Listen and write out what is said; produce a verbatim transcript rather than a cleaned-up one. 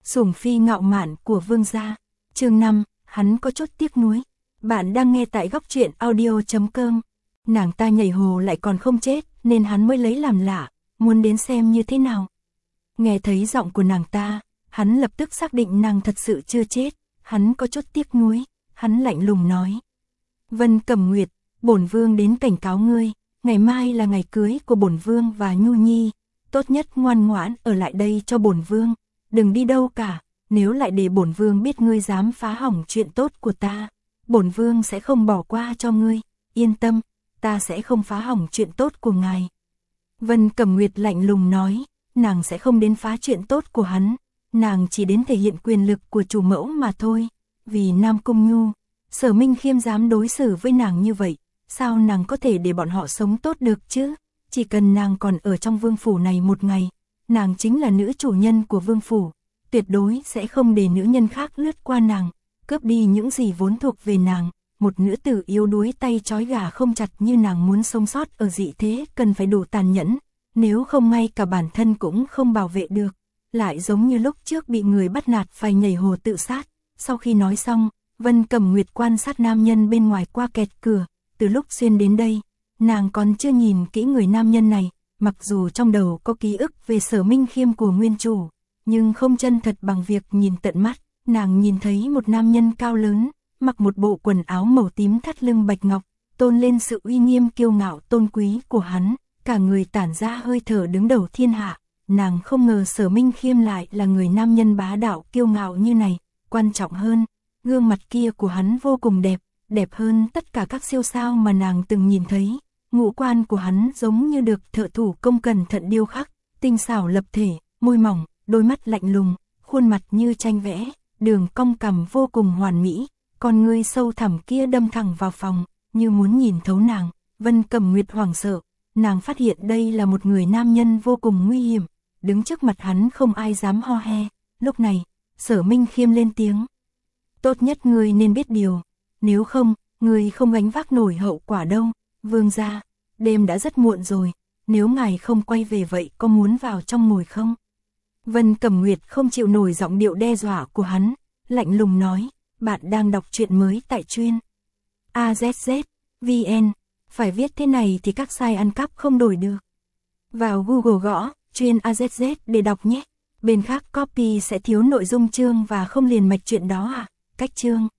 Sủng phi ngạo mạn của vương gia. Chương năm, hắn có chút tiếc nuối. Bạn đang nghe tại góc truyện audio chấm com. Nàng ta nhảy hồ lại còn không chết, nên hắn mới lấy làm lạ, muốn đến xem như thế nào. Nghe thấy giọng của nàng ta, hắn lập tức xác định nàng thật sự chưa chết, hắn có chút tiếc nuối, hắn lạnh lùng nói. Vân Cẩm Nguyệt, bổn vương đến cảnh cáo ngươi, ngày mai là ngày cưới của bổn vương và Nhu Nhi, tốt nhất ngoan ngoãn ở lại đây cho bổn vương, đừng đi đâu cả, nếu lại để bổn vương biết ngươi dám phá hỏng chuyện tốt của ta, bổn vương sẽ không bỏ qua cho ngươi, yên tâm, ta sẽ không phá hỏng chuyện tốt của ngài. Vân Cẩm Nguyệt lạnh lùng nói, nàng sẽ không đến phá chuyện tốt của hắn, nàng chỉ đến thể hiện quyền lực của chủ mẫu mà thôi, vì Nam Cung Nhu, Sở Minh Khiêm dám đối xử với nàng như vậy, sao nàng có thể để bọn họ sống tốt được chứ? Chỉ cần nàng còn ở trong vương phủ này một ngày, nàng chính là nữ chủ nhân của vương phủ, tuyệt đối sẽ không để nữ nhân khác lướt qua nàng, cướp đi những gì vốn thuộc về nàng. Một nữ tử yếu đuối tay trói gà không chặt như nàng muốn sống sót ở dị thế cần phải đủ tàn nhẫn, nếu không ngay cả bản thân cũng không bảo vệ được, lại giống như lúc trước bị người bắt nạt phải nhảy hồ tự sát. Sau khi nói xong, Vân Cẩm Nguyệt quan sát nam nhân bên ngoài qua kẹt cửa, từ lúc xuyên đến đây, nàng còn chưa nhìn kỹ người nam nhân này, mặc dù trong đầu có ký ức về Sở Minh Khiêm của nguyên chủ, nhưng không chân thật bằng việc nhìn tận mắt, nàng nhìn thấy một nam nhân cao lớn, mặc một bộ quần áo màu tím thắt lưng bạch ngọc, tôn lên sự uy nghiêm kiêu ngạo tôn quý của hắn, cả người tản ra hơi thở đứng đầu thiên hạ. Nàng không ngờ Sở Minh Khiêm lại là người nam nhân bá đạo kiêu ngạo như này, quan trọng hơn, gương mặt kia của hắn vô cùng đẹp, đẹp hơn tất cả các siêu sao mà nàng từng nhìn thấy, ngũ quan của hắn giống như được thợ thủ công cẩn thận điêu khắc, tinh xảo lập thể, môi mỏng, đôi mắt lạnh lùng, khuôn mặt như tranh vẽ, đường cong cằm vô cùng hoàn mỹ. Con ngươi sâu thẳm kia đâm thẳng vào phòng, như muốn nhìn thấu nàng. Vân Cẩm Nguyệt hoảng sợ, nàng phát hiện đây là một người nam nhân vô cùng nguy hiểm, đứng trước mặt hắn không ai dám ho he. Lúc này, Sở Minh Khiêm lên tiếng. Tốt nhất ngươi nên biết điều, nếu không, ngươi không gánh vác nổi hậu quả đâu. Vương gia, đêm đã rất muộn rồi, nếu ngài không quay về vậy có muốn vào trong ngồi không? Vân Cẩm Nguyệt không chịu nổi giọng điệu đe dọa của hắn, lạnh lùng nói. Bạn đang đọc truyện mới tại truyện a zét zét vê en, phải viết thế này thì các site ăn cắp không đổi được. Vào Google gõ truyện a zét zét để đọc nhé. Bên khác copy sẽ thiếu nội dung chương và không liền mạch chuyện đó à? Cách chương